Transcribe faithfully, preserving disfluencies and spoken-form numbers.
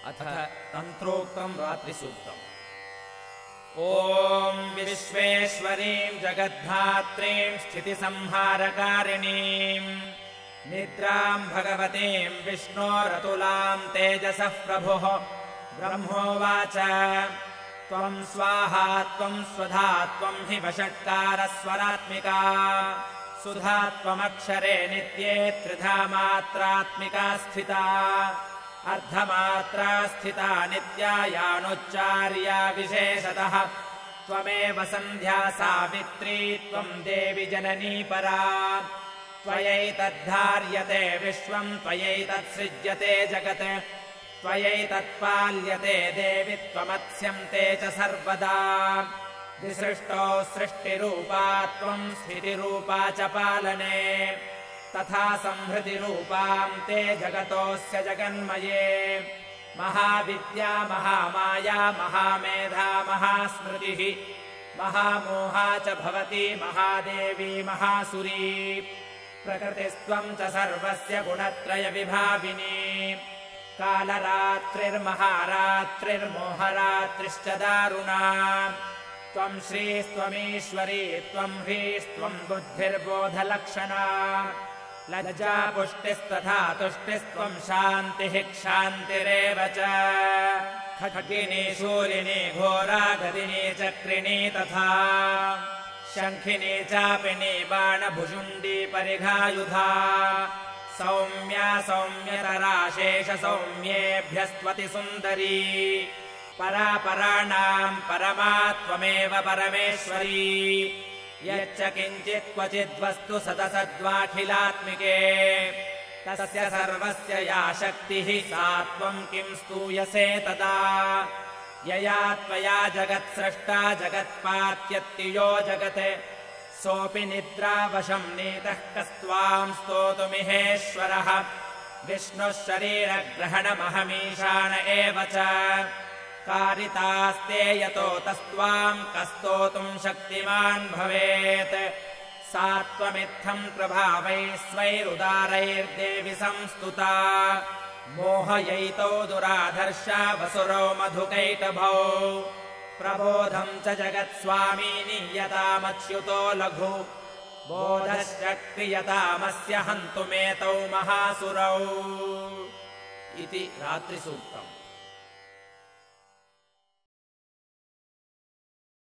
अथ तन्त्रोक्तम् रात्रिसूक्तम्। ॐ विश्वेश्वरीम् जगद्धात्रीम् स्थितिसंहारकारिणीम् निद्राम् भगवतीम् विष्णोरतुलाम् तेजसः प्रभुः ब्रह्मोवाच त्वम् स्वाहा त्वम् स्वधा त्वम् हि वषट्कारस्वरात्मिका सुधा त्वमक्षरे नित्ये त्रिधा मात्रात्मिका स्थिता अर्धमात्रा स्थिता नित्या यानुच्चार्या विशेषतः त्वमेव सन्ध्या सावित्री त्वम् देवि जननी परा त्वयैतद्धार्यते विश्वम् त्वयैतत्सृज्यते जगत् त्वयैतत्पाल्यते देवि त्वमत्स्यन्ते च सर्वदा विसृष्टो सृष्टिरूपा त्वम् स्थितिरूपा च पालने तथा संहृतिरूपाम् ते जगतोऽस्य जगन्मये महाविद्या महामाया महामेधा महास्मृतिः महामोहा च भवति महादेवी महासुरी प्रकृतिस्त्वम् च सर्वस्य गुणत्रयविभाविनी कालरात्रिर्महारात्रिर्मोहरात्रिश्च दारुणा त्वम् श्रीस्त्वमीश्वरी त्वम् ह्रीस्त्वम् बुद्धिर्बोधलक्षणा लज्जा पुष्टिस्तथा तुष्टिस्त्वम् शान्तिः क्षान्तिरेव च खड्गिनी शूलिनी घोरा गदिनी चक्रिणी तथा शङ्खिनी चापिनी बाणभुजुण्डी परिघायुधा सौम्या सौम्यतरा शेष सौम्येभ्यस्त्वति सुन्दरी परापराणाम् परमा त्वमेव परमेश्वरी यच्च किञ्चित् क्वचिद्वस्तु सदसद्वाखिलात्मिके तस्य सर्वस्य या शक्तिः सा त्वम् किम् स्तूयसे तदा यया त्वया जगत्स्रष्टा जगत्पात्यत्तियो जगत् सोऽपि निद्रावशम् नीतः कस्त्वाम् स्तोतुमिहेश्वरः विष्णुः शरीरग्रहणमहमीशान एव च कारितास्ते यतो तस्त्वाम् कस्तोतुम् शक्तिमान् भवेत् सा त्वमित्थम् प्रभावैः स्वैरुदारैर्देवि संस्तुता मोहयैतौ दुराधर्षा वसुरौ मधुकैटभौ प्रबोधम् च जगत्स्वामी नीयतामच्युतो लघु बोधश्च क्रियतामस्य हन्तुमेतौ महासुरौ इति रात्रिसूक्तम्।